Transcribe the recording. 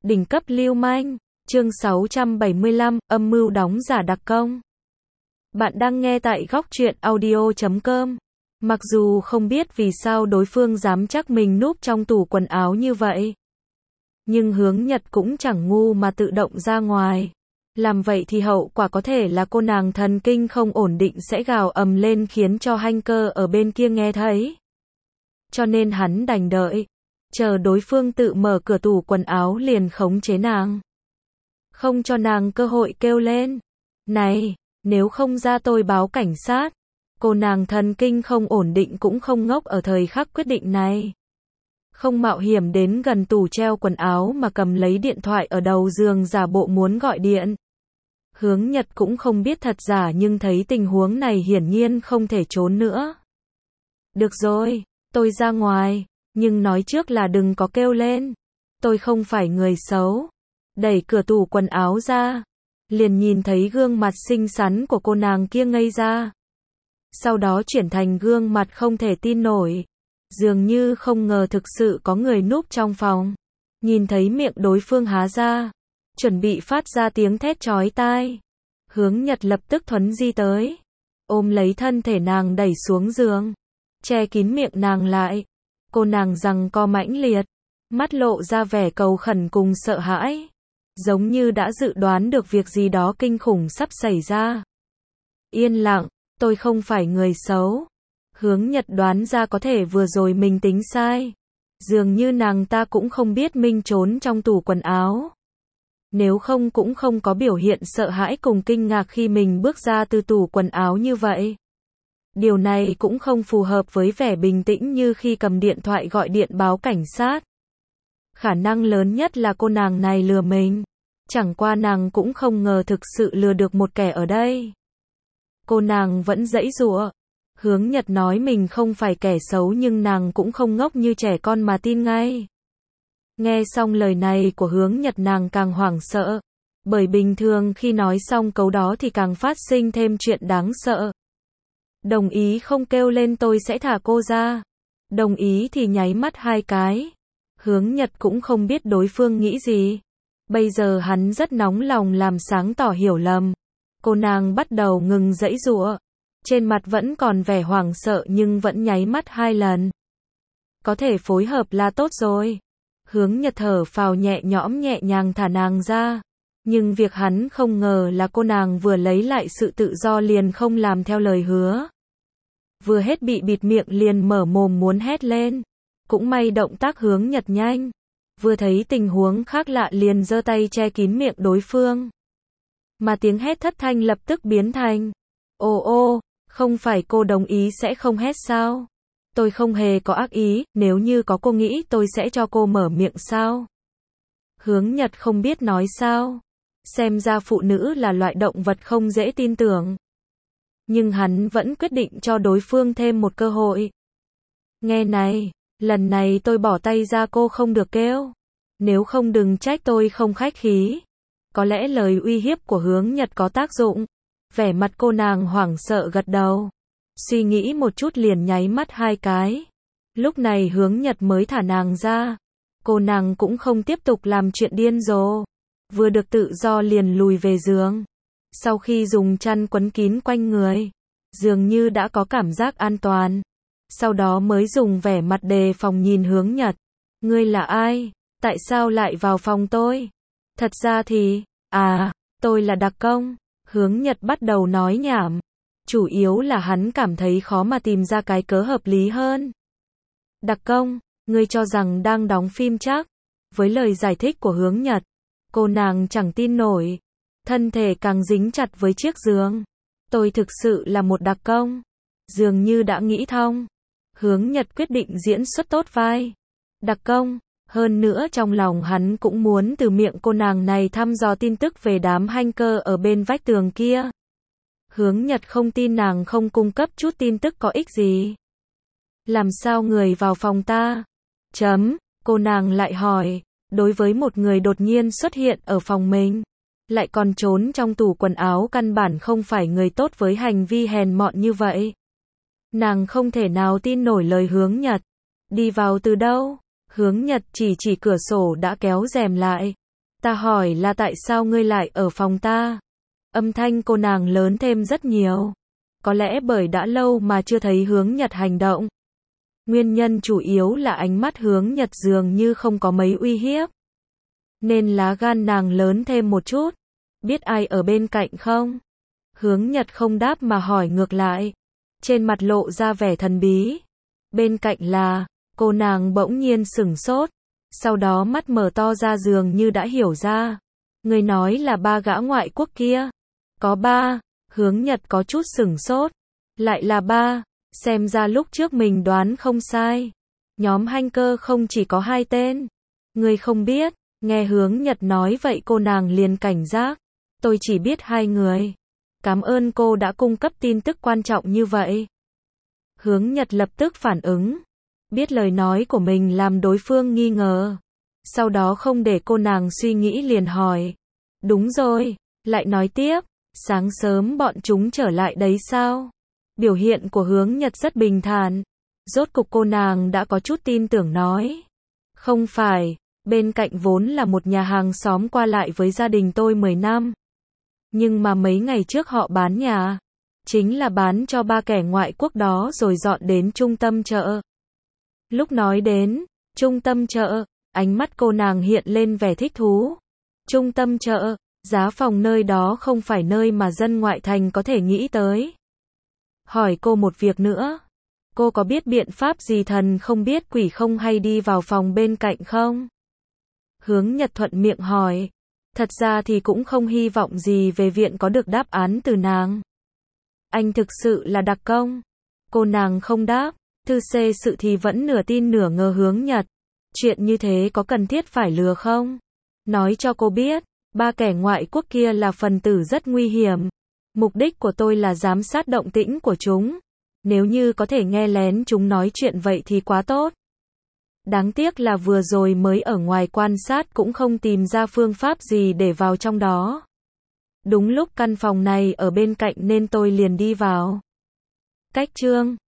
Đỉnh cấp lưu manh, chương 675, âm mưu đóng giả đặc công. Bạn đang nghe tại góc truyện audio.com. Mặc dù không biết vì sao đối phương dám chắc mình núp trong tủ quần áo như vậy, nhưng Hướng Nhật cũng chẳng ngu mà tự động ra ngoài. Làm vậy thì hậu quả có thể là cô nàng thần kinh không ổn định sẽ gào ầm lên khiến cho hacker ở bên kia nghe thấy. Cho nên hắn đành đợi, chờ đối phương tự mở cửa tủ quần áo liền khống chế nàng. Không cho nàng cơ hội kêu lên. Này, nếu không ra tôi báo cảnh sát. Cô nàng thần kinh không ổn định cũng không ngốc ở thời khắc quyết định này. Không mạo hiểm đến gần tủ treo quần áo mà cầm lấy điện thoại ở đầu giường giả bộ muốn gọi điện. Hướng Nhật cũng không biết thật giả nhưng thấy tình huống này hiển nhiên không thể trốn nữa. Được rồi, tôi ra ngoài, nhưng nói trước là đừng có kêu lên. Tôi không phải người xấu. Đẩy cửa tủ quần áo ra, liền nhìn thấy gương mặt xinh xắn của cô nàng kia ngây ra. Sau đó chuyển thành gương mặt không thể tin nổi. Dường như không ngờ thực sự có người núp trong phòng. Nhìn thấy miệng đối phương há ra, chuẩn bị phát ra tiếng thét chói tai. Hướng Nhật lập tức thuấn di tới, ôm lấy thân thể nàng đẩy xuống giường, che kín miệng nàng lại. Cô nàng giằng co mãnh liệt, mắt lộ ra vẻ cầu khẩn cùng sợ hãi, giống như đã dự đoán được việc gì đó kinh khủng sắp xảy ra. Yên lặng, tôi không phải người xấu. Hướng Nhật đoán ra có thể vừa rồi mình tính sai. Dường như nàng ta cũng không biết mình trốn trong tủ quần áo. Nếu không cũng không có biểu hiện sợ hãi cùng kinh ngạc khi mình bước ra từ tủ quần áo như vậy. Điều này cũng không phù hợp với vẻ bình tĩnh như khi cầm điện thoại gọi điện báo cảnh sát. Khả năng lớn nhất là cô nàng này lừa mình. Chẳng qua nàng cũng không ngờ thực sự lừa được một kẻ ở đây. Cô nàng vẫn giãy giụa. Hướng Nhật nói mình không phải kẻ xấu nhưng nàng cũng không ngốc như trẻ con mà tin ngay. Nghe xong lời này của Hướng Nhật nàng càng hoảng sợ. Bởi bình thường khi nói xong câu đó thì càng phát sinh thêm chuyện đáng sợ. Đồng ý không kêu lên tôi sẽ thả cô ra. Đồng ý thì nháy mắt 2 cái. Hướng Nhật cũng không biết đối phương nghĩ gì. Bây giờ hắn rất nóng lòng làm sáng tỏ hiểu lầm. Cô nàng bắt đầu ngừng giãy giụa. Trên mặt vẫn còn vẻ hoảng sợ nhưng vẫn nháy mắt 2 lần. Có thể phối hợp là tốt rồi. Hướng Nhật thở phào nhẹ nhõm nhẹ nhàng thả nàng ra. Nhưng việc hắn không ngờ là cô nàng vừa lấy lại sự tự do liền không làm theo lời hứa. Vừa hết bị bịt miệng liền mở mồm muốn hét lên. Cũng may động tác Hướng Nhật nhanh. Vừa thấy tình huống khác lạ liền giơ tay che kín miệng đối phương. Mà tiếng hét thất thanh lập tức biến thành: Ô ô, không phải cô đồng ý sẽ không hét sao? Tôi không hề có ác ý, nếu như có cô nghĩ tôi sẽ cho cô mở miệng sao? Hướng Nhật không biết nói sao. Xem ra phụ nữ là loại động vật không dễ tin tưởng. Nhưng hắn vẫn quyết định cho đối phương thêm một cơ hội. Nghe này, lần này tôi bỏ tay ra cô không được kêu. Nếu không đừng trách tôi không khách khí. Có lẽ lời uy hiếp của Hướng Nhật có tác dụng. Vẻ mặt cô nàng hoảng sợ gật đầu. Suy nghĩ một chút liền nháy mắt 2 cái. Lúc này Hướng Nhật mới thả nàng ra. Cô nàng cũng không tiếp tục làm chuyện điên rồ. Vừa được tự do liền lùi về giường. Sau khi dùng chăn quấn kín quanh người, dường như đã có cảm giác an toàn. Sau đó mới dùng vẻ mặt đề phòng nhìn Hướng Nhật. Ngươi là ai? Tại sao lại vào phòng tôi? Thật ra thì, tôi là đặc công. Hướng Nhật bắt đầu nói nhảm. Chủ yếu là hắn cảm thấy khó mà tìm ra cái cớ hợp lý hơn. Đặc công, ngươi cho rằng đang đóng phim chắc? Với lời giải thích của Hướng Nhật, cô nàng chẳng tin nổi. Thân thể càng dính chặt với chiếc giường. Tôi thực sự là một đặc công. Dường như đã nghĩ thông. Hướng Nhật quyết định diễn xuất tốt vai đặc công. Hơn nữa trong lòng hắn cũng muốn từ miệng cô nàng này thăm dò tin tức về đám hacker ở bên vách tường kia. Hướng Nhật không tin nàng không cung cấp chút tin tức có ích gì. Làm sao người vào phòng ta? Cô nàng lại hỏi. Đối với một người đột nhiên xuất hiện ở phòng mình, lại còn trốn trong tủ quần áo căn bản không phải người tốt với hành vi hèn mọn như vậy. Nàng không thể nào tin nổi lời Hướng Nhật. Đi vào từ đâu? Hướng Nhật chỉ cửa sổ đã kéo rèm lại. Ta hỏi là tại sao ngươi lại ở phòng ta? Âm thanh cô nàng lớn thêm rất nhiều. Có lẽ bởi đã lâu mà chưa thấy Hướng Nhật hành động. Nguyên nhân chủ yếu là ánh mắt Hướng Nhật dường như không có mấy uy hiếp. Nên lá gan nàng lớn thêm một chút. Biết ai ở bên cạnh không? Hướng Nhật không đáp mà hỏi ngược lại. Trên mặt lộ ra vẻ thần bí. Bên cạnh là, cô nàng bỗng nhiên sửng sốt. Sau đó mắt mở to ra dường như đã hiểu ra. Người nói là 3 gã ngoại quốc kia. Có 3, Hướng Nhật có chút sửng sốt. Lại là 3, xem ra lúc trước mình đoán không sai. Nhóm hacker không chỉ có 2 tên. Người không biết, nghe Hướng Nhật nói vậy cô nàng liền cảnh giác. Tôi chỉ biết 2 người. Cảm ơn cô đã cung cấp tin tức quan trọng như vậy. Hướng Nhật lập tức phản ứng. Biết lời nói của mình làm đối phương nghi ngờ. Sau đó không để cô nàng suy nghĩ liền hỏi. Đúng rồi, lại nói tiếp, sáng sớm bọn chúng trở lại đấy sao? Biểu hiện của Hướng Nhật rất bình thản. Rốt cục cô nàng đã có chút tin tưởng nói. Không phải, bên cạnh vốn là một nhà hàng xóm qua lại với gia đình tôi 10 năm. Nhưng mà mấy ngày trước họ bán nhà. Chính là bán cho 3 kẻ ngoại quốc đó rồi dọn đến trung tâm chợ. Lúc nói đến trung tâm chợ, ánh mắt cô nàng hiện lên vẻ thích thú. Trung tâm chợ, giá phòng nơi đó không phải nơi mà dân ngoại thành có thể nghĩ tới. Hỏi cô một việc nữa. Cô có biết biện pháp gì thần không biết quỷ không hay đi vào phòng bên cạnh không? Hướng Nhật thuận miệng hỏi. Thật ra thì cũng không hy vọng gì về viện có được đáp án từ nàng. Anh thực sự là đặc công. Cô nàng không đáp. Thư C sự thì vẫn nửa tin nửa ngờ Hướng Nhật. Chuyện như thế có cần thiết phải lừa không? Nói cho cô biết, 3 kẻ ngoại quốc kia là phần tử rất nguy hiểm. Mục đích của tôi là giám sát động tĩnh của chúng. Nếu như có thể nghe lén chúng nói chuyện vậy thì quá tốt. Đáng tiếc là vừa rồi mới ở ngoài quan sát cũng không tìm ra phương pháp gì để vào trong đó. Đúng lúc căn phòng này ở bên cạnh nên tôi liền đi vào. Cách chương